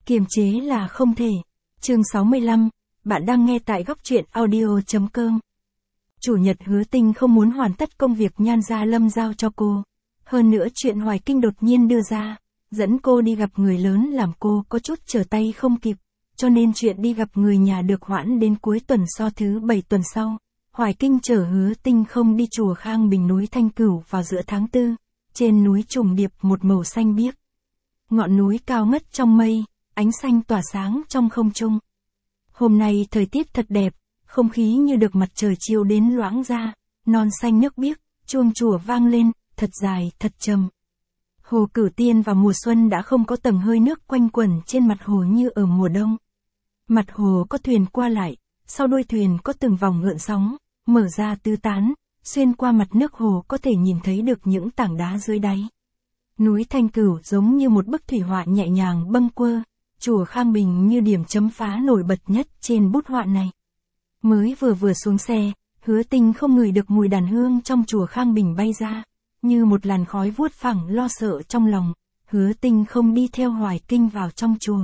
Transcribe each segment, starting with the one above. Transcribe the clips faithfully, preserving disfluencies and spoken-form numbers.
Kiềm chế là không thể. Chương sáu mươi lăm, bạn đang nghe tại góc truyện audio chấm com. Chủ nhật Hứa Tinh không muốn hoàn tất công việc Nhan Gia Lâm giao cho cô. Hơn nữa chuyện Hoài Kinh đột nhiên đưa ra, dẫn cô đi gặp người lớn làm cô có chút trở tay không kịp, cho nên chuyện đi gặp người nhà được hoãn đến cuối tuần so thứ bảy tuần sau. Hoài Kinh chở Hứa Tinh không đi chùa Khang Bình núi Thanh Cửu vào giữa tháng tư, trên núi trùng điệp một màu xanh biếc. Ngọn núi cao ngất trong mây, ánh xanh tỏa sáng trong không trung. Hôm nay thời tiết thật đẹp, không khí như được mặt trời chiếu đến loãng ra, non xanh nước biếc, chuông chùa vang lên, thật dài, thật trầm. Hồ Cửu Tiên vào mùa xuân đã không có tầng hơi nước quanh quẩn trên mặt hồ như ở mùa đông. Mặt hồ có thuyền qua lại, sau đuôi thuyền có từng vòng gợn sóng, mở ra tứ tán, xuyên qua mặt nước hồ có thể nhìn thấy được những tảng đá dưới đáy. Núi Thanh Cửu giống như một bức thủy họa nhẹ nhàng bâng quơ, chùa Khang Bình như điểm chấm phá nổi bật nhất trên bút họa này. Mới vừa vừa xuống xe, Hứa Tinh không ngửi được mùi đàn hương trong chùa Khang Bình bay ra, như một làn khói vuốt phẳng lo sợ trong lòng. Hứa Tinh không đi theo Hoài Kinh vào trong chùa.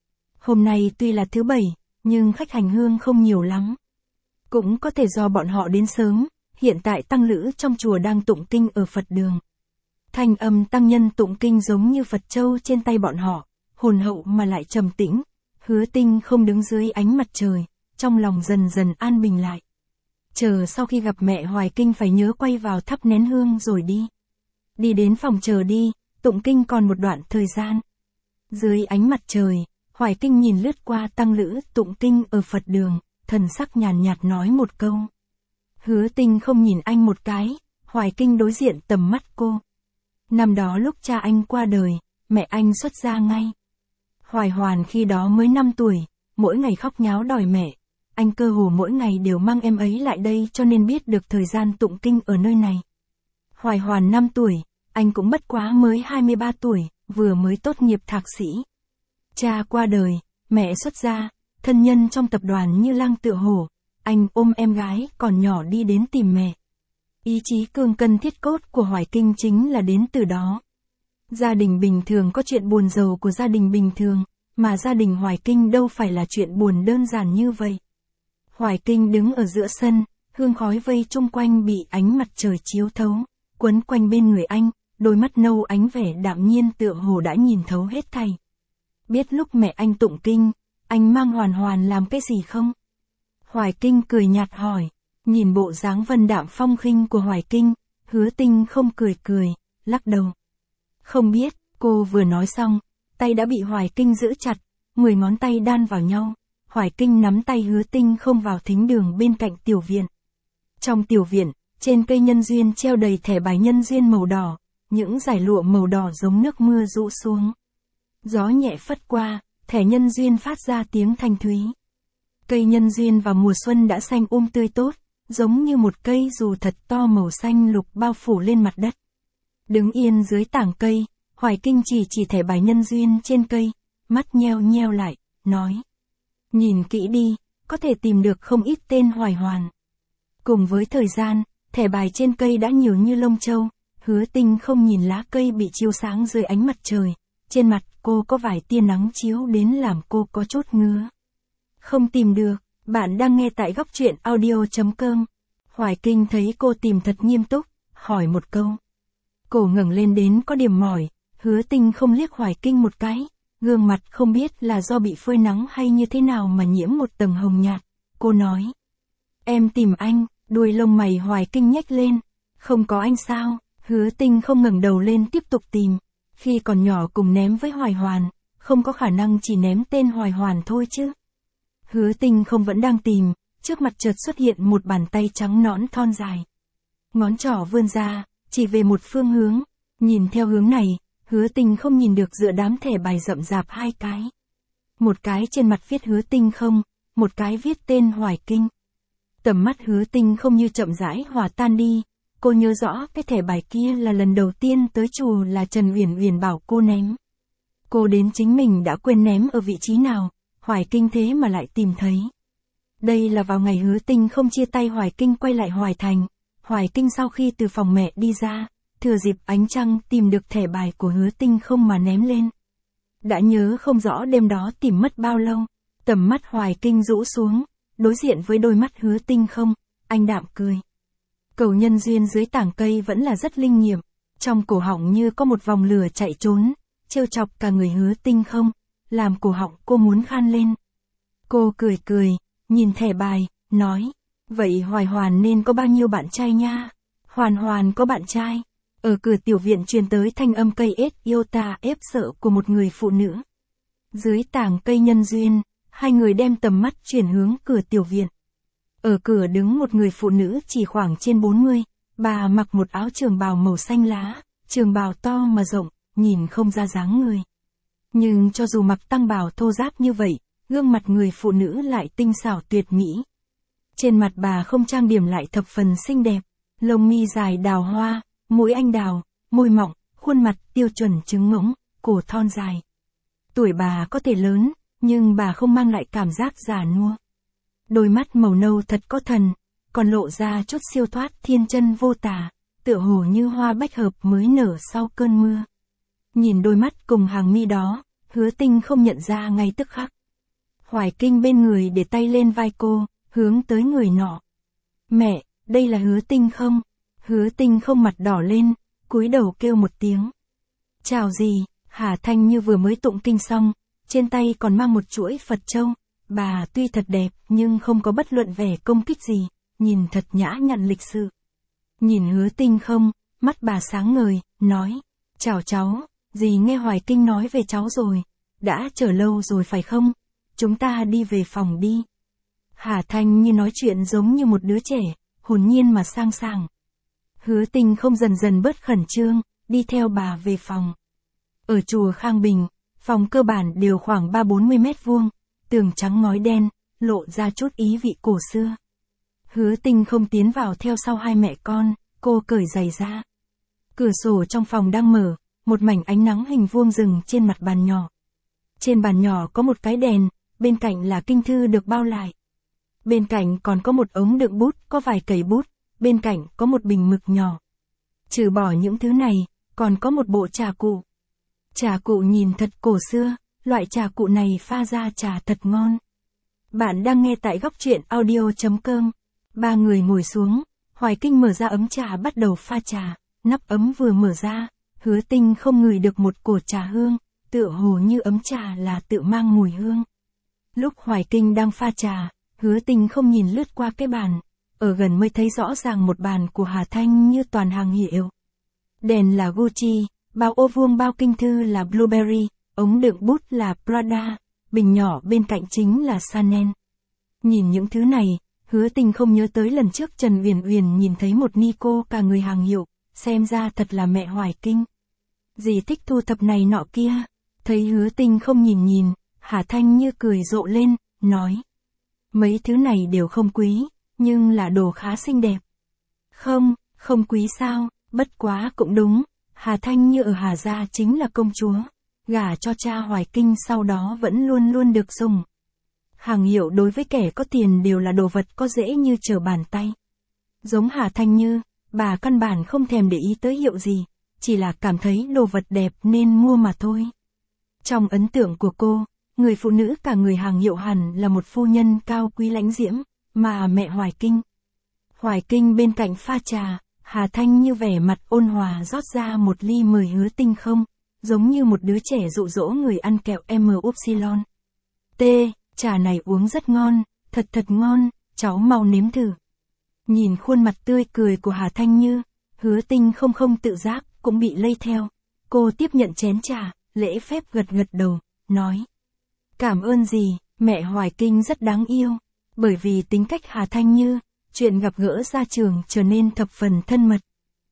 Hôm nay tuy là thứ bảy, nhưng khách hành hương không nhiều lắm. Cũng có thể do bọn họ đến sớm, hiện tại tăng lữ trong chùa đang tụng kinh ở Phật đường. Thanh âm tăng nhân tụng kinh giống như Phật châu trên tay bọn họ, hồn hậu mà lại trầm tĩnh. Hứa Tinh không đứng dưới ánh mặt trời, trong lòng dần dần an bình lại. Chờ sau khi gặp mẹ Hoài Kinh phải nhớ quay vào thắp nén hương rồi đi. Đi đến phòng chờ đi, tụng kinh còn một đoạn thời gian. Dưới ánh mặt trời, Hoài Kinh nhìn lướt qua tăng lữ tụng kinh ở Phật đường, thần sắc nhàn nhạt nói một câu. Hứa Tinh không nhìn anh một cái, Hoài Kinh đối diện tầm mắt cô. Năm đó lúc cha anh qua đời, mẹ anh xuất gia ngay. Hoài Hoàn khi đó mới năm tuổi, mỗi ngày khóc nháo đòi mẹ. Anh cơ hồ mỗi ngày đều mang em ấy lại đây cho nên biết được thời gian tụng kinh ở nơi này. Hoài Hoàn năm tuổi, anh cũng bất quá mới hai mươi ba tuổi, vừa mới tốt nghiệp thạc sĩ. Cha qua đời, mẹ xuất gia, thân nhân trong tập đoàn như lang tựa hổ, anh ôm em gái còn nhỏ đi đến tìm mẹ. Ý chí cương cân thiết cốt của Hoài Kinh chính là đến từ đó. Gia đình bình thường có chuyện buồn rầu của gia đình bình thường, mà gia đình Hoài Kinh đâu phải là chuyện buồn đơn giản như vậy. Hoài Kinh đứng ở giữa sân, hương khói vây chung quanh bị ánh mặt trời chiếu thấu, quấn quanh bên người anh, đôi mắt nâu ánh vẻ đạm nhiên tựa hồ đã nhìn thấu hết thảy. Biết lúc mẹ anh tụng kinh, anh mang Hoàn Hoàn làm cái gì không? Hoài Kinh cười nhạt hỏi, nhìn bộ dáng vân đạm phong khinh của Hoài Kinh, Hứa Tinh không cười cười, lắc đầu. Không biết, cô vừa nói xong, tay đã bị Hoài Kinh giữ chặt, mười ngón tay đan vào nhau. Hoài Kinh nắm tay Hứa Tinh không vào thính đường bên cạnh tiểu viện. Trong tiểu viện, trên cây nhân duyên treo đầy thẻ bài nhân duyên màu đỏ, những dải lụa màu đỏ giống nước mưa rũ xuống. Gió nhẹ phất qua, thẻ nhân duyên phát ra tiếng thanh thúy. Cây nhân duyên vào mùa xuân đã xanh um tươi tốt, giống như một cây dù thật to màu xanh lục bao phủ lên mặt đất. Đứng yên dưới tảng cây, Hoài Kinh chỉ chỉ thẻ bài nhân duyên trên cây, mắt nheo nheo lại, nói. Nhìn kỹ đi, có thể tìm được không ít tên Hoài Hoàn. Cùng với thời gian, thẻ bài trên cây đã nhiều như lông châu. Hứa Tinh không nhìn lá cây bị chiếu sáng dưới ánh mặt trời. Trên mặt cô có vài tia nắng chiếu đến làm cô có chút ngứa. Không tìm được, bạn đang nghe tại góc truyện audio chấm com. Hoài Kinh thấy cô tìm thật nghiêm túc, hỏi một câu. Cổ ngẩng lên đến có điểm mỏi, Hứa Tinh không liếc Hoài Kinh một cái. Gương mặt không biết là do bị phơi nắng hay như thế nào mà nhiễm một tầng hồng nhạt. Cô nói. Em tìm anh, đuôi lông mày Hoài Kinh nhếch lên. Không có anh sao? Hứa Tinh không ngẩng đầu lên tiếp tục tìm. Khi còn nhỏ cùng ném với Hoài Hoàn, không có khả năng chỉ ném tên Hoài Hoàn thôi chứ. Hứa Tinh không vẫn đang tìm, trước mặt chợt xuất hiện một bàn tay trắng nõn thon dài. Ngón trỏ vươn ra, chỉ về một phương hướng. Nhìn theo hướng này, Hứa Tinh không nhìn được giữa đám thẻ bài rậm rạp hai cái. Một cái trên mặt viết Hứa Tinh không, một cái viết tên Hoài Kinh. Tầm mắt Hứa Tinh không như chậm rãi hòa tan đi. Cô nhớ rõ cái thẻ bài kia là lần đầu tiên tới chùa là Trần Uyển Uyển bảo cô ném. Cô đến chính mình đã quên ném ở vị trí nào, Hoài Kinh thế mà lại tìm thấy. Đây là vào ngày Hứa Tinh không chia tay Hoài Kinh quay lại Hoài Thành. Hoài Kinh sau khi từ phòng mẹ đi ra, thừa dịp ánh trăng tìm được thẻ bài của Hứa Tinh không mà ném lên. Đã nhớ không rõ đêm đó tìm mất bao lâu, tầm mắt Hoài Kinh rũ xuống, đối diện với đôi mắt Hứa Tinh không, anh đạm cười. Cầu nhân duyên dưới tảng cây vẫn là rất linh nghiệm, trong cổ họng như có một vòng lửa chạy trốn, trêu chọc cả người Hứa Tinh không, làm cổ họng cô muốn khan lên. Cô cười cười, nhìn thẻ bài, nói, vậy Hoài Hoàn nên có bao nhiêu bạn trai nha? Hoàn Hoàn có bạn trai. Ở cửa tiểu viện truyền tới thanh âm cây ết yêu ta ép sợ của một người phụ nữ. Dưới tảng cây nhân duyên, hai người đem tầm mắt chuyển hướng cửa tiểu viện. Ở cửa đứng một người phụ nữ chỉ khoảng trên bốn mươi, bà mặc một áo trường bào màu xanh lá, trường bào to mà rộng, nhìn không ra dáng người. Nhưng cho dù mặc tăng bào thô ráp như vậy, gương mặt người phụ nữ lại tinh xảo tuyệt mỹ. Trên mặt bà không trang điểm lại thập phần xinh đẹp, lông mi dài đào hoa, mũi anh đào, môi mọng, khuôn mặt tiêu chuẩn trứng ngỗng, cổ thon dài. Tuổi bà có thể lớn, nhưng bà không mang lại cảm giác già nua. Đôi mắt màu nâu thật có thần, còn lộ ra chút siêu thoát thiên chân vô tả, tựa hồ như hoa bách hợp mới nở sau cơn mưa. Nhìn đôi mắt cùng hàng mi đó, Hứa Tinh không nhận ra ngay tức khắc. Hoài Kinh bên người để tay lên vai cô, hướng tới người nọ. Mẹ, đây là Hứa Tinh không? Hứa Tinh không mặt đỏ lên, cúi đầu kêu một tiếng. Chào gì? Hà Thanh Như vừa mới tụng kinh xong, trên tay còn mang một chuỗi Phật châu. Bà tuy thật đẹp nhưng không có bất luận vẻ công kích gì, nhìn thật nhã nhặn lịch sự. Nhìn Hứa Tinh không, mắt bà sáng ngời, nói, chào cháu, dì nghe Hoài Kinh nói về cháu rồi, đã chờ lâu rồi phải không? Chúng ta đi về phòng đi. Hà Thanh Như nói chuyện giống như một đứa trẻ, hồn nhiên mà sang sảng. Hứa Tinh không dần dần bớt khẩn trương, đi theo bà về phòng. Ở chùa Khang Bình, phòng cơ bản đều khoảng ba bốn mươi mét vuông, tường trắng ngói đen, lộ ra chút ý vị cổ xưa. Hứa Tinh không tiến vào theo sau hai mẹ con, cô cởi giày ra. Cửa sổ trong phòng đang mở, một mảnh ánh nắng hình vuông rừng trên mặt bàn nhỏ. Trên bàn nhỏ có một cái đèn, bên cạnh là kinh thư được bao lại. Bên cạnh còn có một ống đựng bút, có vài cây bút, bên cạnh có một bình mực nhỏ. Trừ bỏ những thứ này, còn có một bộ trà cụ. Trà cụ nhìn thật cổ xưa, loại trà cụ này pha ra trà thật ngon. Bạn đang nghe tại góc truyện audio chấm com. Ba người ngồi xuống, Hoài Kinh mở ra ấm trà bắt đầu pha trà, nắp ấm vừa mở ra, Hứa Tinh không ngửi được một cổ trà hương, tựa hồ như ấm trà là tự mang mùi hương. Lúc Hoài Kinh đang pha trà, Hứa Tinh không nhìn lướt qua cái bàn, ở gần mới thấy rõ ràng một bàn của Hà Thanh Như toàn hàng hiệu. Đèn là Gucci, bao ô vuông bao kinh thư là Blueberry, ống đựng bút là Prada, bình nhỏ bên cạnh chính là Chanel. Nhìn những thứ này, Hứa Tinh không nhớ tới lần trước Trần Uyển Uyển nhìn thấy một Nico cả người hàng hiệu, xem ra thật là mẹ Hoài Kinh. Dì thích thu thập này nọ kia, thấy Hứa Tinh không nhìn nhìn, Hà Thanh Như cười rộ lên, nói. Mấy thứ này đều không quý, nhưng là đồ khá xinh đẹp. Không, không quý sao, bất quá cũng đúng, Hà Thanh Như ở Hà Gia chính là công chúa, gả cho cha Hoài Kinh sau đó vẫn luôn luôn được dùng. Hàng hiệu đối với kẻ có tiền đều là đồ vật có dễ như trở bàn tay. Giống Hà Thanh Như, bà căn bản không thèm để ý tới hiệu gì, chỉ là cảm thấy đồ vật đẹp nên mua mà thôi. Trong ấn tượng của cô, người phụ nữ cả người hàng hiệu hẳn là một phu nhân cao quý lãnh diễm, mà mẹ Hoài Kinh. Hoài Kinh bên cạnh pha trà, Hà Thanh Như vẻ mặt ôn hòa rót ra một ly mời Hứa Tinh không, giống như một đứa trẻ dụ dỗ người ăn kẹo em upsilon. T, trà này uống rất ngon, thật thật ngon, cháu mau nếm thử. Nhìn khuôn mặt tươi cười của Hà Thanh Như, Hứa Tinh không không tự giác, cũng bị lây theo. Cô tiếp nhận chén trà, lễ phép gật gật đầu, nói. Cảm ơn dì, mẹ Hoài Kinh rất đáng yêu. Bởi vì tính cách Hà Thanh Như, chuyện gặp gỡ ra trường trở nên thập phần thân mật.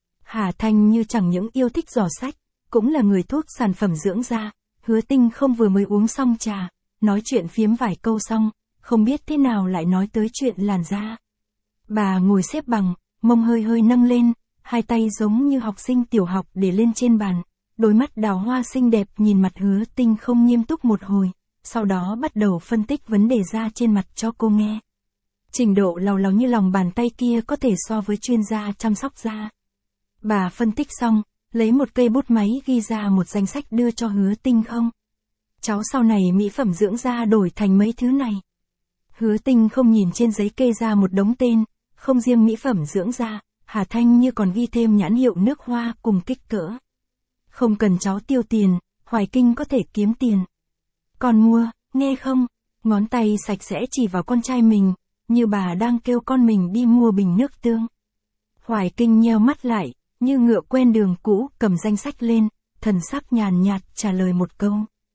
Hà Thanh Như chẳng những yêu thích giỏ sách, cũng là người thuốc sản phẩm dưỡng da. Hứa Tinh không vừa mới uống xong trà, nói chuyện phiếm vài câu xong, không biết thế nào lại nói tới chuyện làn da. Bà ngồi xếp bằng, mông hơi hơi nâng lên, hai tay giống như học sinh tiểu học để lên trên bàn, đôi mắt đào hoa xinh đẹp nhìn mặt Hứa Tinh không nghiêm túc một hồi, sau đó bắt đầu phân tích vấn đề da trên mặt cho cô nghe. Trình độ lào lào như lòng bàn tay kia có thể so với chuyên gia chăm sóc da. Bà phân tích xong, lấy một cây bút máy ghi ra một danh sách đưa cho Hứa Tinh không. cháu sau này mỹ phẩm dưỡng da đổi thành mấy thứ này. Hứa Tinh không nhìn trên giấy kê ra một đống tên, không riêng mỹ phẩm dưỡng da, Hà Thanh Như còn ghi thêm nhãn hiệu nước hoa cùng kích cỡ. Không cần cháu tiêu tiền, Hoài Kinh có thể kiếm tiền. Còn mua, nghe không? Ngón tay sạch sẽ chỉ vào con trai mình, như bà đang kêu con mình đi mua bình nước tương. Hoài Kinh nheo mắt lại, như ngựa quen đường cũ, cầm danh sách lên, thần sắc nhàn nhạt trả lời một câu.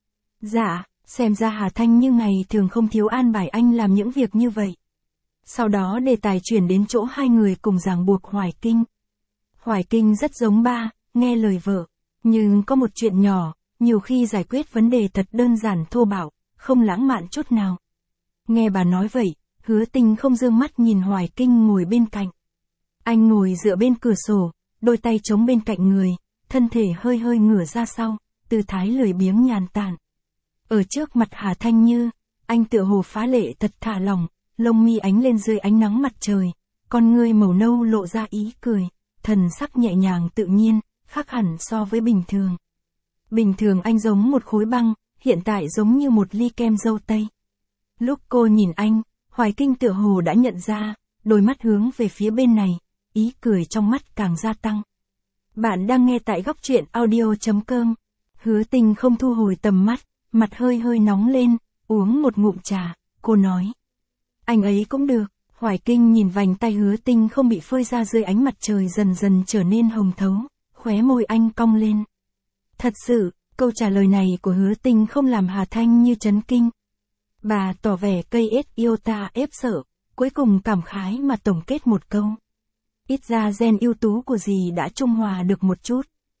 Dạ, xem ra Hà Thanh Như ngày thường không thiếu an bài anh làm những việc như vậy. Sau đó đề tài chuyển đến chỗ hai người cùng ràng buộc Hoài Kinh. Hoài Kinh rất giống ba, nghe lời vợ, nhưng có một chuyện nhỏ, nhiều khi giải quyết vấn đề thật đơn giản thô bạo, không lãng mạn chút nào. Nghe bà nói vậy, Hứa Tinh không dương mắt nhìn Hoài Kinh ngồi bên cạnh. Anh ngồi dựa bên cửa sổ, đôi tay chống bên cạnh người, thân thể hơi hơi ngửa ra sau, tư thái lười biếng nhàn tản. Ở trước mặt Hà Thanh Như, anh tựa hồ phá lệ thật thả lỏng, lông mi ánh lên dưới ánh nắng mặt trời, con ngươi màu nâu lộ ra ý cười, thần sắc nhẹ nhàng tự nhiên, khác hẳn so với bình thường. Bình thường anh giống một khối băng, hiện tại giống như một ly kem dâu tây. Lúc cô nhìn anh, Hoài Kinh tựa hồ đã nhận ra, đôi mắt hướng về phía bên này, ý cười trong mắt càng gia tăng. Bạn đang nghe tại góc truyện audio chấm com. Hứa Tinh không thu hồi tầm mắt, mặt hơi hơi nóng lên, uống một ngụm trà, cô nói. Anh ấy cũng được. Hoài Kinh nhìn vành tay Hứa Tinh không bị phơi ra dưới ánh mặt trời dần dần trở nên hồng thấu, khóe môi anh cong lên. Thật sự, câu trả lời này của Hứa Tinh không làm Hà Thanh Như chấn kinh. Bà tỏ vẻ cây ết yêu ta ép sợ, cuối cùng cảm khái mà tổng kết một câu. Ít ra gen ưu tú của dì đã trung hòa được một chút.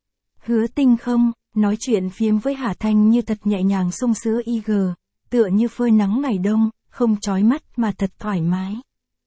Hứa Tinh không, nói chuyện phiếm với Hà Thanh Như thật nhẹ nhàng sung sữa i giê, tựa như phơi nắng ngày đông, không chói mắt mà thật thoải mái.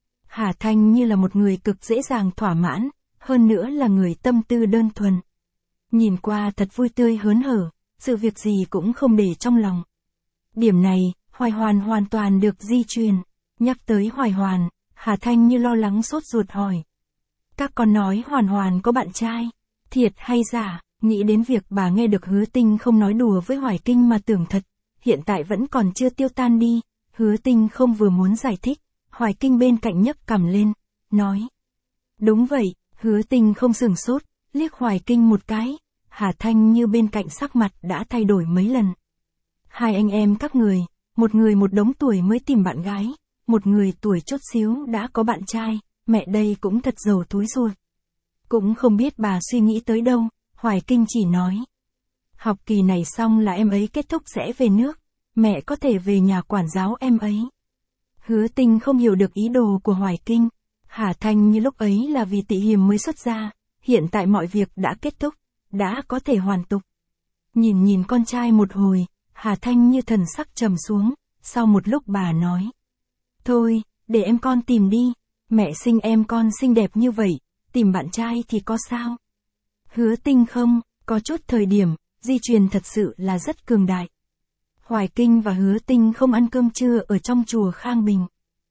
Hà Thanh Như là một người cực dễ dàng thỏa mãn, hơn nữa là người tâm tư đơn thuần. Nhìn qua thật vui tươi hớn hở, sự việc gì cũng không để trong lòng. Điểm này, Hoài Hoàn hoàn toàn được di truyền. Nhắc tới Hoài Hoàn, Hà Thanh Như lo lắng sốt ruột hỏi. Các con nói Hoàn Hoàn có bạn trai, thiệt hay giả? Nghĩ đến việc bà nghe được Hứa Tinh không nói đùa với Hoài Kinh mà tưởng thật, hiện tại vẫn còn chưa tiêu tan đi. Hứa Tinh không vừa muốn giải thích, Hoài Kinh bên cạnh nhấc cằm lên, nói. Đúng vậy, Hứa Tinh không sửng sốt, liếc Hoài Kinh một cái, Hà Thanh Như bên cạnh sắc mặt đã thay đổi mấy lần. Hai anh em các người, một người một đống tuổi mới tìm bạn gái, một người tuổi chốt xíu đã có bạn trai, mẹ đây cũng thật giàu túi ruột. Cũng không biết bà suy nghĩ tới đâu, Hoài Kinh chỉ nói. Học kỳ này xong là em ấy kết thúc sẽ về nước, mẹ có thể về nhà quản giáo em ấy. Hứa Tinh không hiểu được ý đồ của Hoài Kinh. Hà Thanh Như lúc ấy là vì Tị Hiềm mới xuất ra, hiện tại mọi việc đã kết thúc, đã có thể hoàn tục. Nhìn nhìn con trai một hồi, Hà Thanh Như thần sắc trầm xuống, sau một lúc bà nói. Thôi, để em con tìm đi, mẹ sinh em con xinh đẹp như vậy, tìm bạn trai thì có sao? Hứa Tinh không, có chút thời điểm, di truyền thật sự là rất cường đại. Hoài Kinh và Hứa Tinh không ăn cơm trưa ở trong chùa Khang Bình.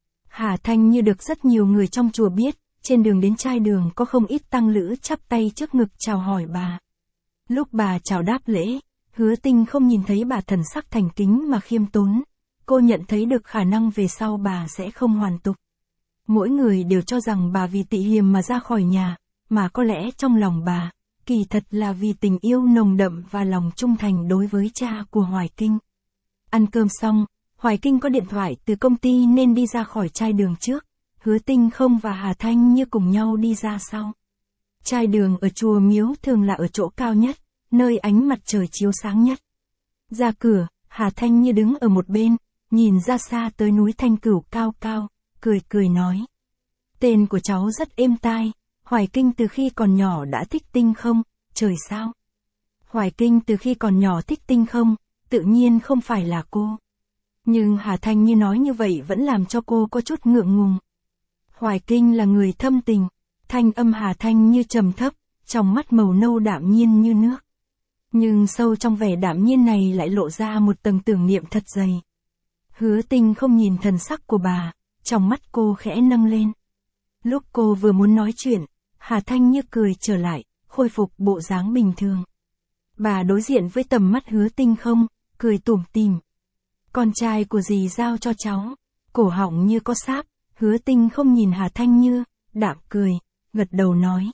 Hà Thanh Như được rất nhiều người trong chùa biết, trên đường đến trai đường có không ít tăng lữ chắp tay trước ngực chào hỏi bà. Lúc bà chào đáp lễ, Hứa Tinh không nhìn thấy bà thần sắc thành kính mà khiêm tốn. Cô nhận thấy được khả năng về sau bà sẽ không hoàn tục. Mỗi người đều cho rằng bà vì Tị Hiềm mà ra khỏi nhà, mà có lẽ trong lòng bà, kỳ thật là vì tình yêu nồng đậm và lòng trung thành đối với cha của Hoài Kinh. Ăn cơm xong, Hoài Kinh có điện thoại từ công ty nên đi ra khỏi trai đường trước, Hứa Tinh không và Hà Thanh Như cùng nhau đi ra sau. Trai đường ở chùa miếu thường là ở chỗ cao nhất, nơi ánh mặt trời chiếu sáng nhất. Ra cửa, Hà Thanh Như đứng ở một bên, nhìn ra xa tới núi Thanh Cửu cao cao, cười cười nói. Tên của cháu rất êm tai, Hoài Kinh từ khi còn nhỏ đã thích Tinh không, trời sao? Hoài Kinh từ khi còn nhỏ thích Tinh không, tự nhiên không phải là cô. Nhưng Hà Thanh Như nói như vậy vẫn làm cho cô có chút ngượng ngùng. Hoài Kinh là người thâm tình, thanh âm Hà Thanh Như trầm thấp, trong mắt màu nâu đạm nhiên như nước. Nhưng sâu trong vẻ đạm nhiên này lại lộ ra một tầng tưởng niệm thật dày. Hứa Tinh không nhìn thần sắc của bà, trong mắt cô khẽ nâng lên. Lúc cô vừa muốn nói chuyện, Hà Thanh Như cười trở lại, khôi phục bộ dáng bình thường. Bà đối diện với tầm mắt Hứa Tinh không, cười tủm tỉm. Con trai của dì giao cho cháu, cổ họng như có sáp, Hứa Tinh không nhìn Hà Thanh Như, đạm cười, gật đầu nói.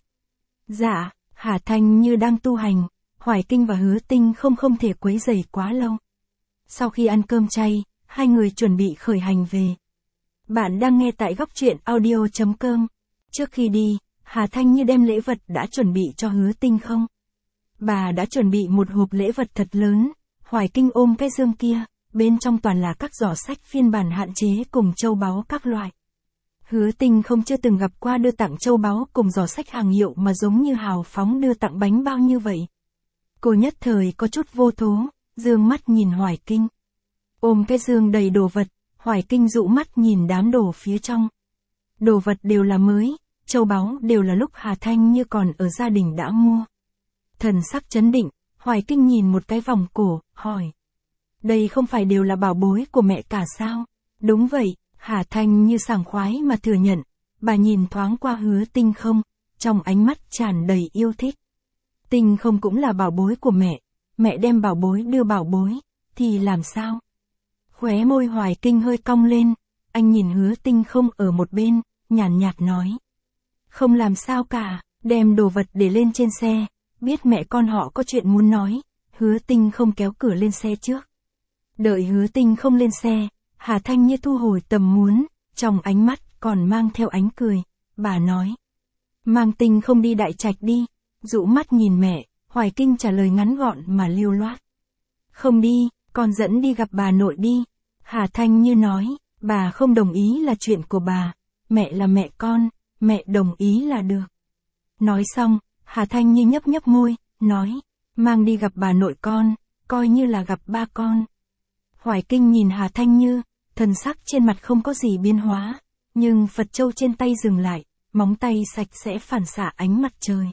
Dạ, Hà Thanh Như đang tu hành, Hoài Kinh và Hứa Tinh không không thể quấy rầy quá lâu. Sau khi ăn cơm chay, hai người chuẩn bị khởi hành về. Bạn đang nghe tại góc truyện audio.com. Trước khi đi, Hà Thanh Như đem lễ vật đã chuẩn bị cho Hứa Tinh không? Bà đã chuẩn bị một hộp lễ vật thật lớn, Hoài Kinh ôm cái dương kia, bên trong toàn là các giỏ sách phiên bản hạn chế cùng châu báu các loại. Hứa Tinh không chưa từng gặp qua đưa tặng châu báu cùng giỏ sách hàng hiệu mà giống như hào phóng đưa tặng bánh bao như vậy. Cô nhất thời có chút vô thố, dương mắt nhìn Hoài Kinh. Ôm cái dương đầy đồ vật, Hoài Kinh dụ mắt nhìn đám đồ phía trong. Đồ vật đều là mới, châu báu đều là lúc Hà Thanh Như còn ở gia đình đã mua. Thần sắc chấn định, Hoài Kinh nhìn một cái vòng cổ, hỏi. Đây không phải đều là bảo bối của mẹ cả sao? Đúng vậy, Hà Thanh Như sảng khoái mà thừa nhận. Bà nhìn thoáng qua Hứa Tinh không, trong ánh mắt tràn đầy yêu thích. Tinh không cũng là bảo bối của mẹ, mẹ đem bảo bối đưa bảo bối, thì làm sao? Khóe môi Hoài Kinh hơi cong lên, anh nhìn Hứa Tinh không ở một bên, nhàn nhạt nói. Không làm sao cả, đem đồ vật để lên trên xe, biết mẹ con họ có chuyện muốn nói, Hứa Tinh không kéo cửa lên xe trước. Đợi Hứa Tinh không lên xe, Hà Thanh Như thu hồi tầm muốn, trong ánh mắt còn mang theo ánh cười, bà nói. Mang Tinh không đi Đại Trạch đi, dụ mắt nhìn mẹ, Hoài Kinh trả lời ngắn gọn mà lưu loát. Không đi, con dẫn đi gặp bà nội đi, Hà Thanh Như nói, bà không đồng ý là chuyện của bà, mẹ là mẹ con, mẹ đồng ý là được. Nói xong, Hà Thanh Như nhấp nhấp môi, nói, mang đi gặp bà nội con, coi như là gặp ba con. Hoài Kinh nhìn Hà Thanh Như, thần sắc trên mặt không có gì biến hóa, nhưng Phật châu trên tay dừng lại, móng tay sạch sẽ phản xạ ánh mặt trời.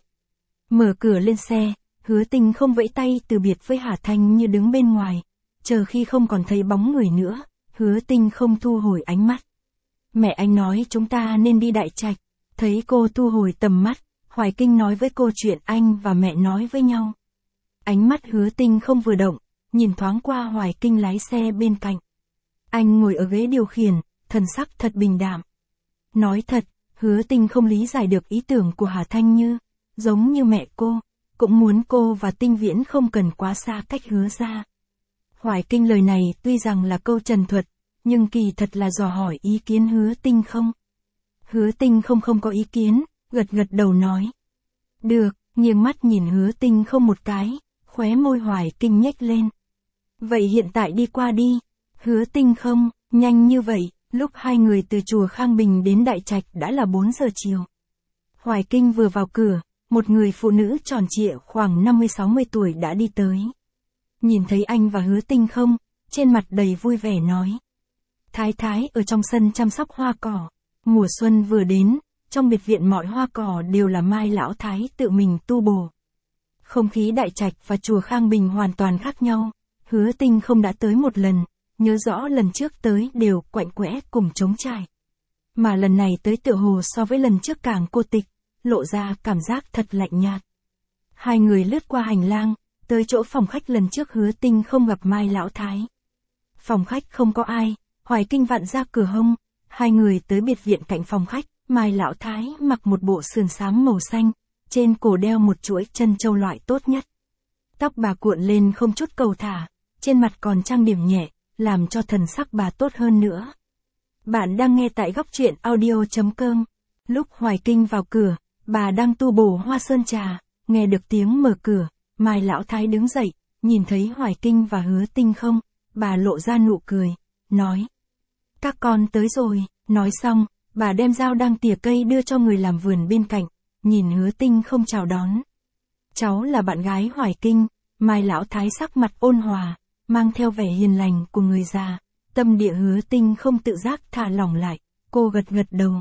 Mở cửa lên xe, Hứa Tinh không vẫy tay từ biệt với Hà Thanh Như đứng bên ngoài, chờ khi không còn thấy bóng người nữa, Hứa Tinh không thu hồi ánh mắt. Mẹ anh nói chúng ta nên đi Đại Trạch, thấy cô thu hồi tầm mắt, Hoài Kinh nói với cô chuyện anh và mẹ nói với nhau. Ánh mắt Hứa Tinh không vừa động, nhìn thoáng qua Hoài Kinh lái xe bên cạnh. Anh ngồi ở ghế điều khiển, thần sắc thật bình đạm. Nói thật, Hứa Tinh không lý giải được ý tưởng của Hà Thanh Như, giống như mẹ cô, cũng muốn cô và Tinh Viễn không cần quá xa cách Hứa ra. Hoài Kinh lời này tuy rằng là câu trần thuật, nhưng kỳ thật là dò hỏi ý kiến Hứa Tinh không. Hứa Tinh không không có ý kiến, gật gật đầu nói. Được, nghiêng mắt nhìn Hứa Tinh không một cái, khóe môi Hoài Kinh nhếch lên. Vậy hiện tại đi qua đi. Hứa Tinh không, nhanh như vậy, lúc hai người từ chùa Khang Bình đến Đại Trạch đã là bốn giờ chiều. Hoài Kinh vừa vào cửa, một người phụ nữ tròn trịa khoảng năm mươi sáu mươi tuổi đã đi tới. Nhìn thấy anh và Hứa Tinh không, trên mặt đầy vui vẻ nói. Thái thái ở trong sân chăm sóc hoa cỏ, mùa xuân vừa đến, trong biệt viện mọi hoa cỏ đều là Mai lão thái tự mình tu bổ. Không khí Đại Trạch và chùa Khang Bình hoàn toàn khác nhau, Hứa Tinh không đã tới một lần, nhớ rõ lần trước tới đều quạnh quẽ cùng trống trải. Mà lần này tới tựa hồ so với lần trước càng cô tịch, lộ ra cảm giác thật lạnh nhạt. Hai người lướt qua hành lang, tới chỗ phòng khách lần trước Hứa Tinh không gặp Mai lão thái. Phòng khách không có ai, Hoài Kinh vặn ra cửa hông, hai người tới biệt viện cạnh phòng khách, Mai lão thái mặc một bộ sườn xám màu xanh, trên cổ đeo một chuỗi chân châu loại tốt nhất. Tóc bà cuộn lên không chút cầu thả, trên mặt còn trang điểm nhẹ, làm cho thần sắc bà tốt hơn nữa. Bạn đang nghe tại góc truyện audio.com. Lúc Hoài Kinh vào cửa, bà đang tu bổ hoa sơn trà, nghe được tiếng mở cửa, Mai lão thái đứng dậy, nhìn thấy Hoài Kinh và Hứa Tinh không, bà lộ ra nụ cười, nói. Các con tới rồi, nói xong, bà đem dao đang tỉa cây đưa cho người làm vườn bên cạnh, nhìn Hứa Tinh không chào đón. Cháu là bạn gái Hoài Kinh, Mai lão thái sắc mặt ôn hòa, mang theo vẻ hiền lành của người già, tâm địa Hứa Tinh không tự giác thả lỏng lại, cô gật gật đầu.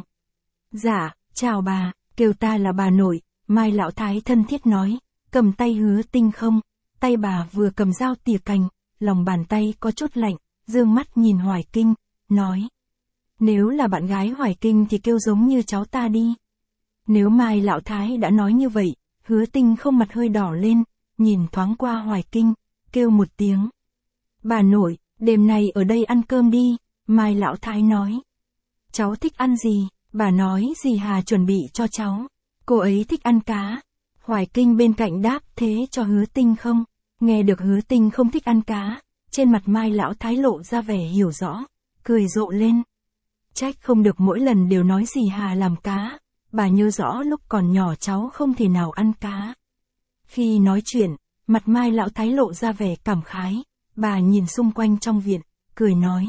Dạ, chào bà, kêu ta là bà nội, Mai lão thái thân thiết nói, cầm tay Hứa Tinh không, tay bà vừa cầm dao tỉa cành, lòng bàn tay có chút lạnh, dương mắt nhìn Hoài Kinh, nói. Nếu là bạn gái Hoài Kinh thì kêu giống như cháu ta đi. Nếu Mai lão thái đã nói như vậy, Hứa Tinh không mặt hơi đỏ lên, nhìn thoáng qua Hoài Kinh, kêu một tiếng. Bà nội, đêm nay ở đây ăn cơm đi, Mai Lão Thái nói. Cháu thích ăn gì? Bà nói dì Hà chuẩn bị cho cháu. Cô ấy thích ăn cá. Hoài Kinh bên cạnh đáp thế cho Hứa Tinh không? Nghe được Hứa Tinh không thích ăn cá, trên mặt Mai Lão Thái lộ ra vẻ hiểu rõ, cười rộ lên. Trách không được mỗi lần đều nói dì Hà làm cá, bà nhớ rõ lúc còn nhỏ cháu không thể nào ăn cá. Khi nói chuyện, mặt Mai Lão Thái lộ ra vẻ cảm khái, bà nhìn xung quanh trong viện, cười nói.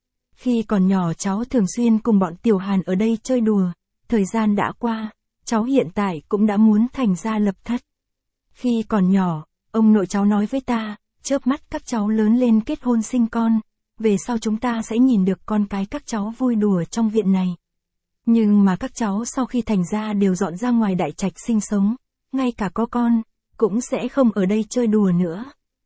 Khi còn nhỏ cháu thường xuyên cùng bọn Tiểu Hàn ở đây chơi đùa, thời gian đã qua, cháu hiện tại cũng đã muốn thành gia lập thất. Khi còn nhỏ, ông nội cháu nói với ta, chớp mắt các cháu lớn lên kết hôn sinh con, về sau chúng ta sẽ nhìn được con cái các cháu vui đùa trong viện này. Nhưng mà các cháu sau khi thành gia đều dọn ra ngoài đại trạch sinh sống, ngay cả có con, cũng sẽ không ở đây chơi đùa nữa.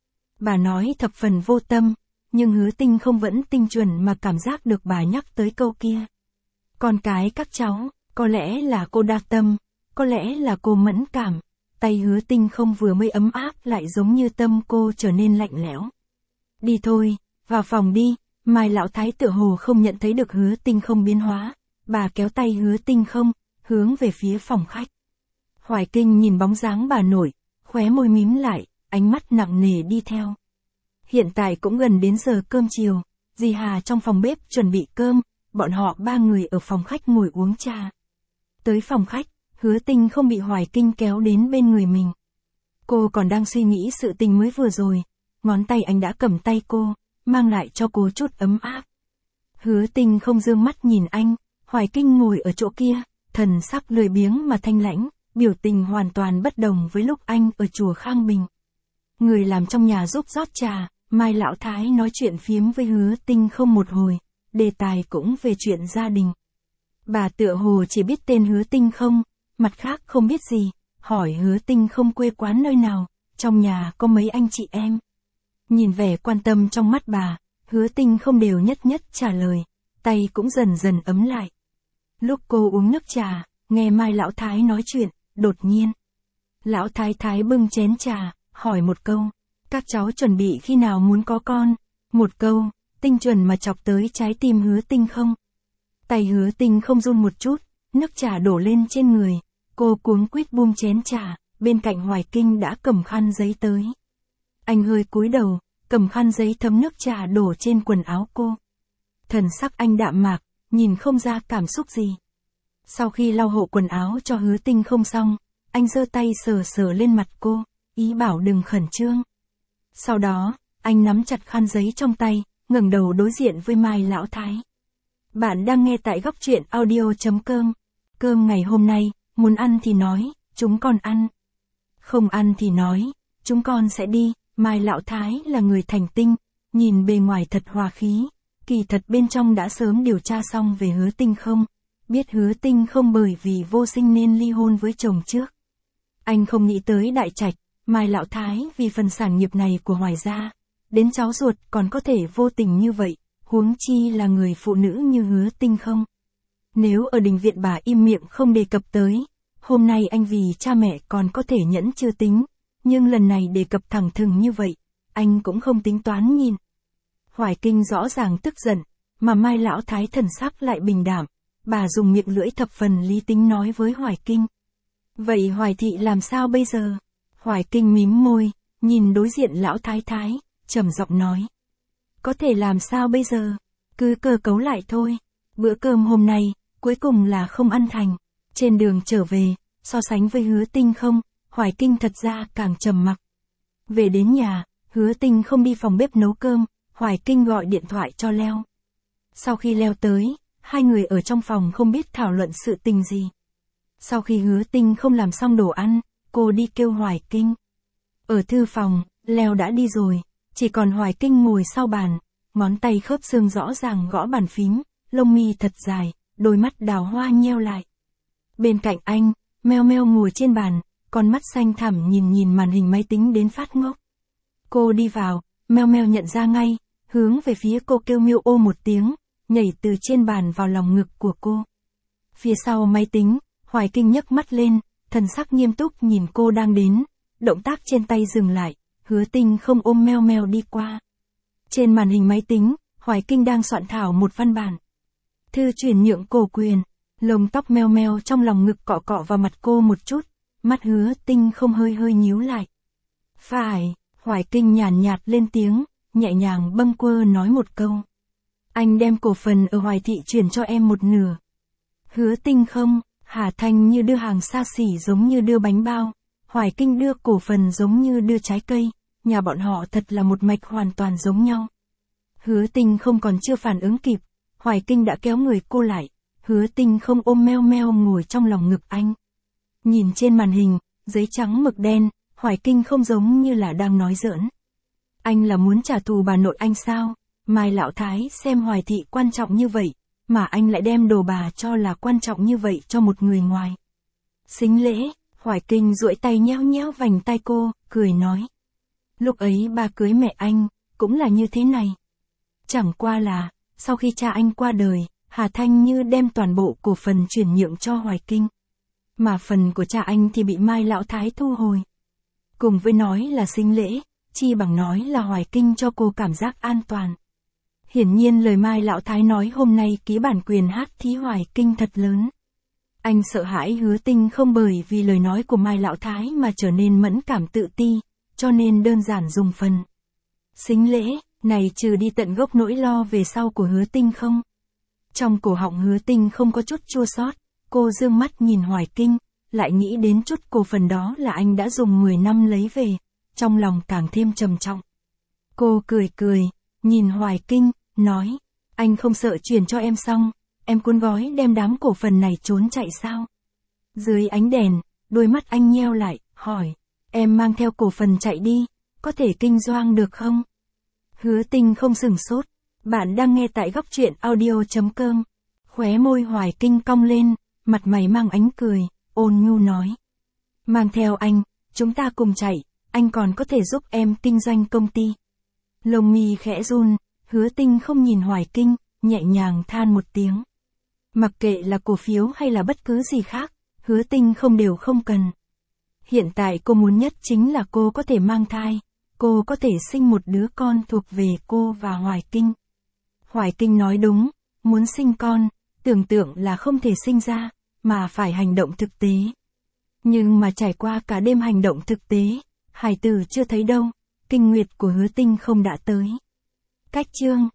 Bà nói thập phần vô tâm, nhưng Hứa Tinh không vẫn tinh chuẩn mà cảm giác được bà nhắc tới câu kia. Con cái các cháu, có lẽ là cô đa tâm, có lẽ là cô mẫn cảm, tay Hứa Tinh không vừa mới ấm áp lại giống như tâm cô trở nên lạnh lẽo. Đi thôi, vào phòng đi, Mai Lão Thái tựa hồ không nhận thấy được Hứa Tinh không biến hóa, bà kéo tay Hứa Tinh không, hướng về phía phòng khách. Hoài Kinh nhìn bóng dáng bà nội, khóe môi mím lại, ánh mắt nặng nề đi theo. Hiện tại cũng gần đến giờ cơm chiều, dì Hà trong phòng bếp chuẩn bị cơm, bọn họ ba người ở phòng khách ngồi uống trà. Tới phòng khách, Hứa Tinh không bị Hoài Kinh kéo đến bên người mình. Cô còn đang suy nghĩ sự tình mới vừa rồi, ngón tay anh đã cầm tay cô, mang lại cho cô chút ấm áp. Hứa Tinh không dương mắt nhìn anh, Hoài Kinh ngồi ở chỗ kia, thần sắc lười biếng mà thanh lãnh, biểu tình hoàn toàn bất đồng với lúc anh ở chùa Khang Bình. Người làm trong nhà giúp rót trà, Mai Lão Thái nói chuyện phiếm với Hứa Tinh không một hồi, đề tài cũng về chuyện gia đình. Bà tựa hồ chỉ biết tên Hứa Tinh không, mặt khác không biết gì, hỏi Hứa Tinh không quê quán nơi nào, trong nhà có mấy anh chị em. Nhìn vẻ quan tâm trong mắt bà, Hứa Tinh không đều nhất nhất trả lời, tay cũng dần dần ấm lại. Lúc cô uống nước trà, nghe Mai Lão Thái nói chuyện, đột nhiên. Lão Thái Thái bưng chén trà, hỏi một câu, các cháu chuẩn bị khi nào muốn có con? Một câu, tinh chuẩn mà chọc tới trái tim Hứa Tinh không. Tay Hứa Tinh không run một chút, nước trà đổ lên trên người, cô cuống quýt buông chén trà, bên cạnh Hoài Kinh đã cầm khăn giấy tới. Anh hơi cúi đầu, cầm khăn giấy thấm nước trà đổ trên quần áo cô. Thần sắc anh đạm mạc, nhìn không ra cảm xúc gì. Sau khi lau hộ quần áo cho Hứa Tinh không xong, anh giơ tay sờ sờ lên mặt cô, ý bảo đừng khẩn trương. Sau đó, anh nắm chặt khăn giấy trong tay, ngẩng đầu đối diện với Mai Lão Thái. Bạn đang nghe tại góc truyện audio chấm com. Cơm ngày hôm nay, muốn ăn thì nói, chúng con ăn. Không ăn thì nói, chúng con sẽ đi. Mai Lão Thái là người thành tinh, nhìn bề ngoài thật hòa khí, kỳ thật bên trong đã sớm điều tra xong về Hứa Tinh không, biết Hứa Tinh không bởi vì vô sinh nên ly hôn với chồng trước. Anh không nghĩ tới đại trạch, Mai Lão Thái vì phần sản nghiệp này của Hoài gia, đến cháu ruột còn có thể vô tình như vậy, huống chi là người phụ nữ như Hứa Tinh không. Nếu ở đình viện bà im miệng không đề cập tới, hôm nay anh vì cha mẹ còn có thể nhẫn chưa tính, nhưng lần này đề cập thẳng thừng như vậy, anh cũng không tính toán nhìn. Hoài Kinh rõ ràng tức giận, mà Mai Lão Thái thần sắc lại bình đạm, bà dùng miệng lưỡi thập phần lý tính nói với Hoài Kinh. Vậy Hoài thị làm sao bây giờ? Hoài Kinh mím môi, nhìn đối diện Lão Thái Thái, trầm giọng nói. Có thể làm sao bây giờ? Cứ cơ cấu lại thôi. Bữa cơm hôm nay, cuối cùng là không ăn thành. Trên đường trở về, so sánh với Hứa Tinh không, Hoài Kinh thật ra càng trầm mặc. Về đến nhà, Hứa Tinh không đi phòng bếp nấu cơm, Hoài Kinh gọi điện thoại cho Leo. Sau khi Leo tới, hai người ở trong phòng không biết thảo luận sự tình gì. Sau khi Hứa Tinh không làm xong đồ ăn, cô đi kêu Hoài Kinh. Ở thư phòng, Leo đã đi rồi, chỉ còn Hoài Kinh ngồi sau bàn, ngón tay khớp xương rõ ràng gõ bàn phím, lông mi thật dài, đôi mắt đào hoa nheo lại. Bên cạnh anh, Meo Meo ngồi trên bàn, con mắt xanh thẳm nhìn nhìn màn hình máy tính đến phát ngốc. Cô đi vào, Meo Meo nhận ra ngay, hướng về phía cô kêu miêu ô một tiếng, nhảy từ trên bàn vào lòng ngực của cô. Phía sau máy tính, Hoài Kinh nhấc mắt lên, thần sắc nghiêm túc nhìn cô đang đến, động tác trên tay dừng lại, Hứa Tinh không ôm Meo Meo đi qua. Trên màn hình máy tính, Hoài Kinh đang soạn thảo một văn bản. Thư chuyển nhượng cổ quyền, lông tóc meo meo trong lòng ngực cọ cọ vào mặt cô một chút, mắt Hứa Tinh không hơi hơi nhíu lại. Phải, Hoài Kinh nhàn nhạt lên tiếng, nhẹ nhàng bâng quơ nói một câu. Anh đem cổ phần ở Hoài Thị chuyển cho em một nửa. Hứa Tinh không, Hà Thanh như đưa hàng xa xỉ giống như đưa bánh bao, Hoài Kinh đưa cổ phần giống như đưa trái cây, nhà bọn họ thật là một mạch hoàn toàn giống nhau. Hứa Tinh không còn chưa phản ứng kịp, Hoài Kinh đã kéo người cô lại, Hứa Tinh không ôm meo meo ngồi trong lòng ngực anh. Nhìn trên màn hình, giấy trắng mực đen, Hoài Kinh không giống như là đang nói giỡn. Anh là muốn trả thù bà nội anh sao? Mai Lão Thái xem Hoài Thị quan trọng như vậy, mà anh lại đem đồ bà cho là quan trọng như vậy cho một người ngoài. Sính lễ, Hoài Kinh duỗi tay nhéo nhéo vành tay cô, cười nói. Lúc ấy ba cưới mẹ anh, cũng là như thế này. Chẳng qua là, sau khi cha anh qua đời, Hà Thanh Như đem toàn bộ cổ phần chuyển nhượng cho Hoài Kinh. Mà phần của cha anh thì bị Mai Lão Thái thu hồi. Cùng với nói là sính lễ, chi bằng nói là Hoài Kinh cho cô cảm giác an toàn. Hiển nhiên lời Mai Lão Thái nói hôm nay ký bản quyền hát thí Hoài Kinh thật lớn. Anh sợ hãi Hứa Tinh không bởi vì lời nói của Mai Lão Thái mà trở nên mẫn cảm tự ti, cho nên đơn giản dùng phần sính lễ này trừ đi tận gốc nỗi lo về sau của Hứa Tinh không. Trong cổ họng Hứa Tinh không có chút chua xót, cô dương mắt nhìn Hoài Kinh, lại nghĩ đến chút cổ phần đó là anh đã dùng mười năm lấy về, trong lòng càng thêm trầm trọng. Cô cười cười, nhìn Hoài Kinh, nói, anh không sợ chuyển cho em xong, em cuốn gói đem đám cổ phần này trốn chạy sao? Dưới ánh đèn, đôi mắt anh nheo lại, hỏi, em mang theo cổ phần chạy đi, có thể kinh doanh được không? Hứa Tinh không sửng sốt, bạn đang nghe tại góc truyện audio chấm com. Khóe môi Hoài Kinh cong lên, mặt mày mang ánh cười, ôn nhu nói. Mang theo anh, chúng ta cùng chạy, anh còn có thể giúp em kinh doanh công ty. Lông mi khẽ run, Hứa Tinh không nhìn Hoài Kinh, nhẹ nhàng than một tiếng. Mặc kệ là cổ phiếu hay là bất cứ gì khác, Hứa Tinh không đều không cần. Hiện tại cô muốn nhất chính là cô có thể mang thai, cô có thể sinh một đứa con thuộc về cô và Hoài Kinh. Hoài Kinh nói đúng, muốn sinh con, tưởng tượng là không thể sinh ra, mà phải hành động thực tế. Nhưng mà trải qua cả đêm hành động thực tế, hài tử chưa thấy đâu, kinh nguyệt của Hứa Tinh không đã tới. Cách chương